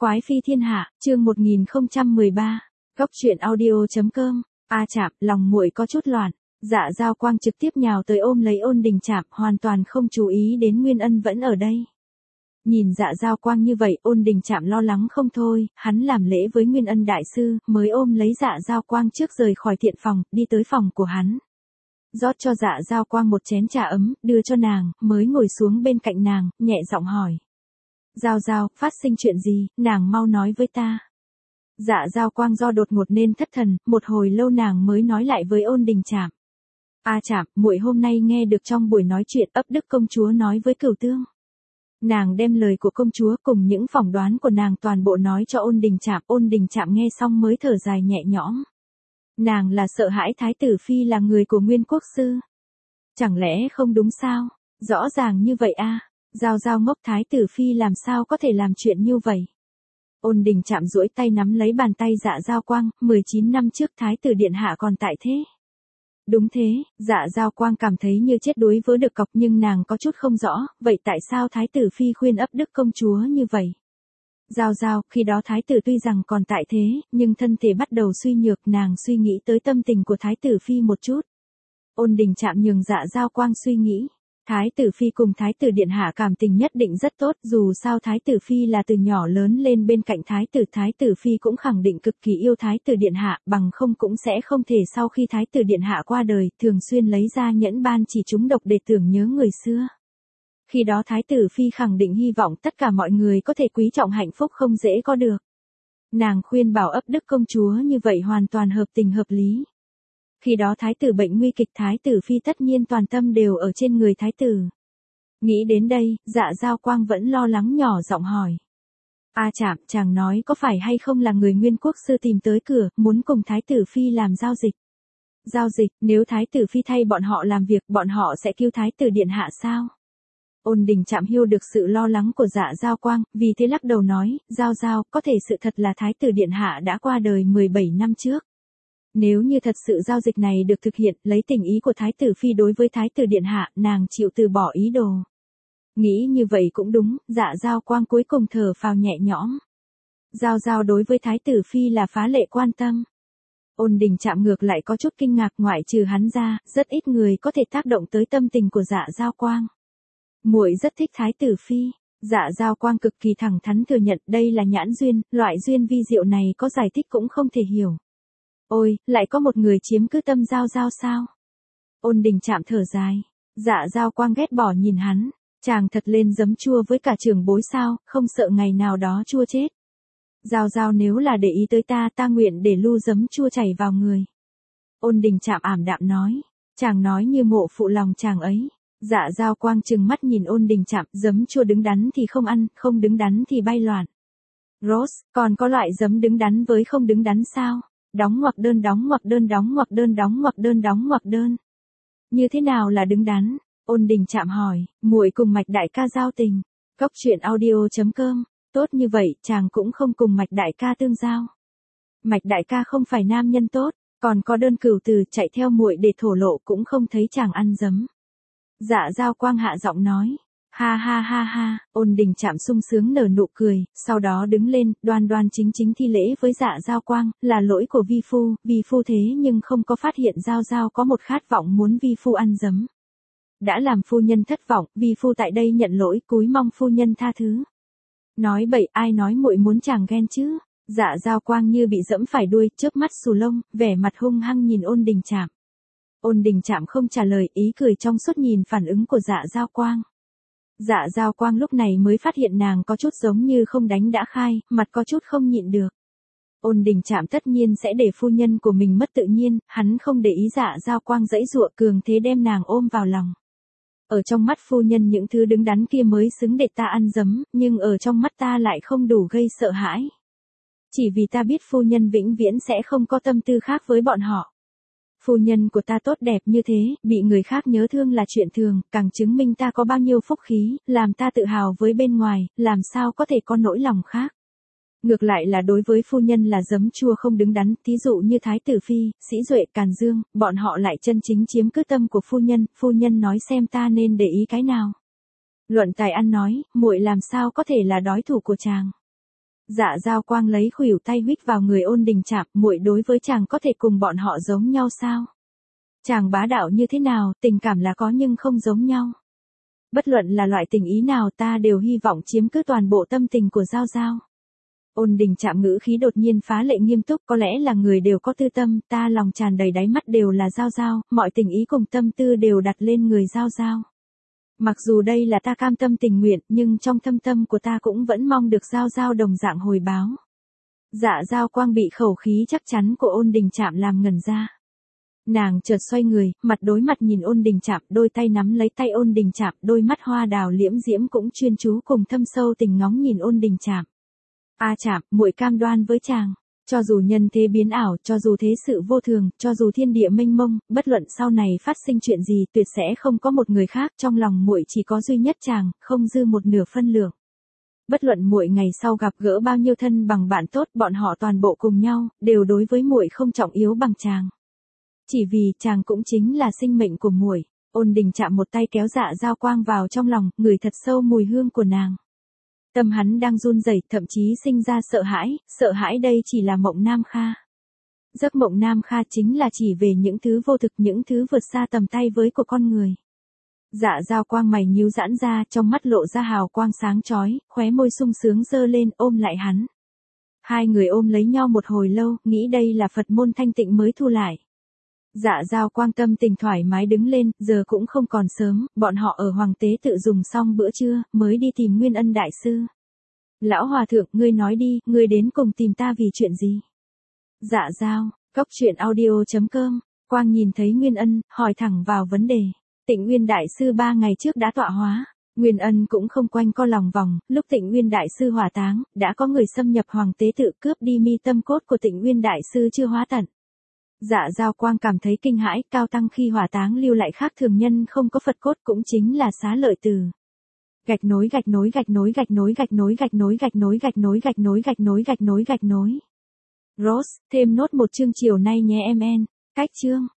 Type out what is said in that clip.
Quái phi thiên hạ, chương 1013. Góc truyện audio.com. A Trạm, lòng muội có chút loạn. Dạ Giao Quang trực tiếp nhào tới ôm lấy Ôn Đình Trạm, hoàn toàn không chú ý đến Nguyên Ân vẫn ở đây. Nhìn Dạ Giao Quang như vậy, Ôn Đình Trạm lo lắng không thôi, hắn làm lễ với Nguyên Ân đại sư, mới ôm lấy Dạ Giao Quang trước rời khỏi thiện phòng, đi tới phòng của hắn. Rót cho Dạ Giao Quang một chén trà ấm, đưa cho nàng, mới ngồi xuống bên cạnh nàng, nhẹ giọng hỏi. Giao Giao, phát sinh chuyện gì, nàng mau nói với ta. Dạ Giao Quang do đột ngột nên thất thần, một hồi lâu nàng mới nói lại với Ôn Đình Trạm. A Trạm, muội hôm nay nghe được trong buổi nói chuyện ấp đức công chúa nói với Cửu Tương. Nàng đem lời của công chúa cùng những phỏng đoán của nàng toàn bộ nói cho Ôn Đình Trạm nghe xong mới thở dài nhẹ nhõm. Nàng là sợ hãi Thái tử Phi là người của Nguyên Quốc Sư. Chẳng lẽ không đúng sao, rõ ràng như vậy a. Giao Giao ngốc, Thái tử Phi làm sao có thể làm chuyện như vậy. Ôn Đình Trạm duỗi tay nắm lấy bàn tay Dạ Giao Quang, 19 năm trước Thái tử Điện Hạ còn tại thế. Đúng thế, Dạ Giao Quang cảm thấy như chết đuối với được cọc, nhưng nàng có chút không rõ, vậy tại sao Thái tử Phi khuyên ấp đức công chúa như vậy? Giao Giao, khi đó Thái tử tuy rằng còn tại thế, nhưng thân thể bắt đầu suy nhược, nàng suy nghĩ tới tâm tình của Thái tử Phi một chút. Ôn Đình Trạm nhường Dạ Giao Quang suy nghĩ. Thái tử Phi cùng Thái tử Điện Hạ cảm tình nhất định rất tốt, dù sao Thái tử Phi là từ nhỏ lớn lên bên cạnh Thái tử Phi cũng khẳng định cực kỳ yêu Thái tử Điện Hạ, bằng không cũng sẽ không thể sau khi Thái tử Điện Hạ qua đời, thường xuyên lấy ra nhẫn ban chỉ trúng độc để tưởng nhớ người xưa. Khi đó Thái tử Phi khẳng định hy vọng tất cả mọi người có thể quý trọng hạnh phúc không dễ có được. Nàng khuyên bảo ấp đức công chúa như vậy hoàn toàn hợp tình hợp lý. Khi đó Thái tử bệnh nguy kịch, Thái tử Phi tất nhiên toàn tâm đều ở trên người Thái tử. Nghĩ đến đây, Dạ Giao Quang vẫn lo lắng nhỏ giọng hỏi. A Trạm, chàng nói có phải hay không là người Nguyên Quốc Sư tìm tới cửa, muốn cùng Thái tử Phi làm giao dịch? Giao dịch, nếu Thái tử Phi thay bọn họ làm việc, bọn họ sẽ kêu Thái tử Điện Hạ sao? Ôn Đình Trạm hiểu được sự lo lắng của Dạ Giao Quang, vì thế lắc đầu nói, Giao Giao, có thể sự thật là Thái tử Điện Hạ đã qua đời 17 năm trước. Nếu như thật sự giao dịch này được thực hiện, lấy tình ý của Thái tử Phi đối với Thái tử Điện Hạ, nàng chịu từ bỏ ý đồ. Nghĩ như vậy cũng đúng, Dạ Giao Quang cuối cùng thở phào nhẹ nhõm. Giao Giao đối với Thái tử Phi là phá lệ quan tâm. Ôn Đình Trạm ngược lại có chút kinh ngạc, ngoại trừ hắn ra, rất ít người có thể tác động tới tâm tình của Dạ Giao Quang. Muội rất thích Thái tử Phi. Dạ Giao Quang cực kỳ thẳng thắn thừa nhận đây là nhãn duyên, loại duyên vi diệu này có giải thích cũng không thể hiểu. Ôi, lại có một người chiếm cứ tâm Giao Giao sao? Ôn Đình Trạm thở dài. Dạ Giao Quang ghét bỏ nhìn hắn. Chàng thật lên giấm chua với cả trưởng bối sao, không sợ ngày nào đó chua chết. Giao Giao nếu là để ý tới ta, ta nguyện để lu giấm chua chảy vào người. Ôn Đình Trạm ảm đạm nói. Chàng nói như mộ phụ lòng chàng ấy. Dạ Giao Quang trừng mắt nhìn Ôn Đình Trạm, giấm chua đứng đắn thì không ăn, không đứng đắn thì bay loạn. Rose, còn có loại giấm đứng đắn với không đứng đắn sao? Đóng ngoặc đơn đóng ngoặc đơn đóng ngoặc đơn đóng ngoặc đơn đóng ngoặc đơn. Như thế nào là đứng đắn? Ôn Đình Trạm hỏi, muội cùng Mạch đại ca giao tình. Góc truyện audio.com. Tốt như vậy, chàng cũng không cùng Mạch đại ca tương giao. Mạch đại ca không phải nam nhân tốt, còn có đơn cửu từ chạy theo muội để thổ lộ cũng không thấy chàng ăn giấm. Dạ Giao Quang hạ giọng nói. Ha ha ha ha, Ôn Đình Trạm sung sướng nở nụ cười, sau đó đứng lên, đoan đoan chính chính thi lễ với Dạ Giao Quang, là lỗi của vi phu thế nhưng không có phát hiện Giao Giao có một khát vọng muốn vi phu ăn giấm. Đã làm phu nhân thất vọng, vi phu tại đây nhận lỗi, cúi mong phu nhân tha thứ. Nói bậy, ai nói muội muốn chàng ghen chứ? Dạ Giao Quang như bị dẫm phải đuôi, chớp mắt xù lông, vẻ mặt hung hăng nhìn Ôn Đình Trạm. Ôn Đình Trạm không trả lời, ý cười trong suốt nhìn phản ứng của Dạ Giao Quang. Dạ Giao Quang lúc này mới phát hiện nàng có chút giống như không đánh đã khai, mặt có chút không nhịn được. Ôn Đình Trạm tất nhiên sẽ để phu nhân của mình mất tự nhiên, hắn không để ý Dạ Giao Quang giãy giụa, cường thế đem nàng ôm vào lòng. Ở trong mắt phu nhân những thứ đứng đắn kia mới xứng để ta ăn giấm, nhưng ở trong mắt ta lại không đủ gây sợ hãi. Chỉ vì ta biết phu nhân vĩnh viễn sẽ không có tâm tư khác với bọn họ. Phu nhân của ta tốt đẹp như thế, bị người khác nhớ thương là chuyện thường, càng chứng minh ta có bao nhiêu phúc khí, làm ta tự hào với bên ngoài, làm sao có thể có nỗi lòng khác. Ngược lại là đối với phu nhân là giấm chua không đứng đắn, thí dụ như Thái tử Phi, Sĩ Duệ, Càn Dương, bọn họ lại chân chính chiếm cứ tâm của phu nhân nói xem ta nên để ý cái nào. Luận tài ăn nói, muội làm sao có thể là đối thủ của chàng. Dạ Giao Quang lấy khuỷu tay huých vào người Ôn Đình Trạm, muội đối với chàng có thể cùng bọn họ giống nhau sao? Chàng bá đạo như thế nào, tình cảm là có nhưng không giống nhau. Bất luận là loại tình ý nào ta đều hy vọng chiếm cứ toàn bộ tâm tình của Giao Giao. Ôn Đình Trạm ngữ khí đột nhiên phá lệ nghiêm túc, có lẽ là người đều có tư tâm, ta lòng tràn đầy đáy mắt đều là Giao Giao, mọi tình ý cùng tâm tư đều đặt lên người Giao Giao. Mặc dù đây là ta cam tâm tình nguyện, nhưng trong thâm tâm của ta cũng vẫn mong được Giao Giao đồng dạng hồi báo. Dạ Giao Quang bị khẩu khí chắc chắn của Ôn Đình Trạm làm ngẩn ra. Nàng chợt xoay người, mặt đối mặt nhìn Ôn Đình Trạm, đôi tay nắm lấy tay Ôn Đình Trạm, đôi mắt hoa đào liễm diễm cũng chuyên chú cùng thâm sâu tình ngóng nhìn Ôn Đình Trạm. A Trạm, muội cam đoan với chàng, cho dù nhân thế biến ảo, cho dù thế sự vô thường, cho dù thiên địa mênh mông, bất luận sau này phát sinh chuyện gì, tuyệt sẽ không có một người khác, trong lòng muội chỉ có duy nhất chàng, không dư một nửa phân lượng. Bất luận muội ngày sau gặp gỡ bao nhiêu thân bằng bạn tốt, bọn họ toàn bộ cùng nhau, đều đối với muội không trọng yếu bằng chàng. Chỉ vì chàng cũng chính là sinh mệnh của muội. Ôn Đình Trạm một tay kéo Dạ Giao Quang vào trong lòng, ngửi thật sâu mùi hương của nàng. Tâm hắn đang run rẩy, thậm chí sinh ra sợ hãi đây chỉ là mộng Nam Kha. Giấc mộng Nam Kha chính là chỉ về những thứ vô thực, những thứ vượt xa tầm tay với của con người. Dạ Giao Quang mày nhíu giãn ra, trong mắt lộ ra hào quang sáng chói, khóe môi sung sướng giơ lên, ôm lại hắn. Hai người ôm lấy nhau một hồi lâu, nghĩ đây là Phật môn thanh tịnh mới thu lại. Dạ Giao Quang tâm tình thoải mái đứng lên, giờ cũng không còn sớm, bọn họ ở Hoàng Tế Tự dùng xong bữa trưa, mới đi tìm Nguyên Ân Đại Sư. Lão Hòa Thượng, ngươi nói đi, ngươi đến cùng tìm ta vì chuyện gì? Dạ Giao, Cốc.truyện audio.com, Quang nhìn thấy Nguyên Ân, hỏi thẳng vào vấn đề. Tịnh Nguyên Đại Sư 3 ngày trước đã tọa hóa. Nguyên Ân cũng không quanh co lòng vòng, lúc Tịnh Nguyên Đại Sư hỏa táng, đã có người xâm nhập Hoàng Tế Tự cướp đi mi tâm cốt của Tịnh Nguyên Đại Sư chưa hóa tận. Dạ Giao Quang cảm thấy kinh hãi, cao tăng khi hỏa táng lưu lại khác thường nhân không có Phật cốt cũng chính là xá lợi từ. Gạch nối. Rose, thêm nốt một chương chiều nay nhé em en. Cách chương.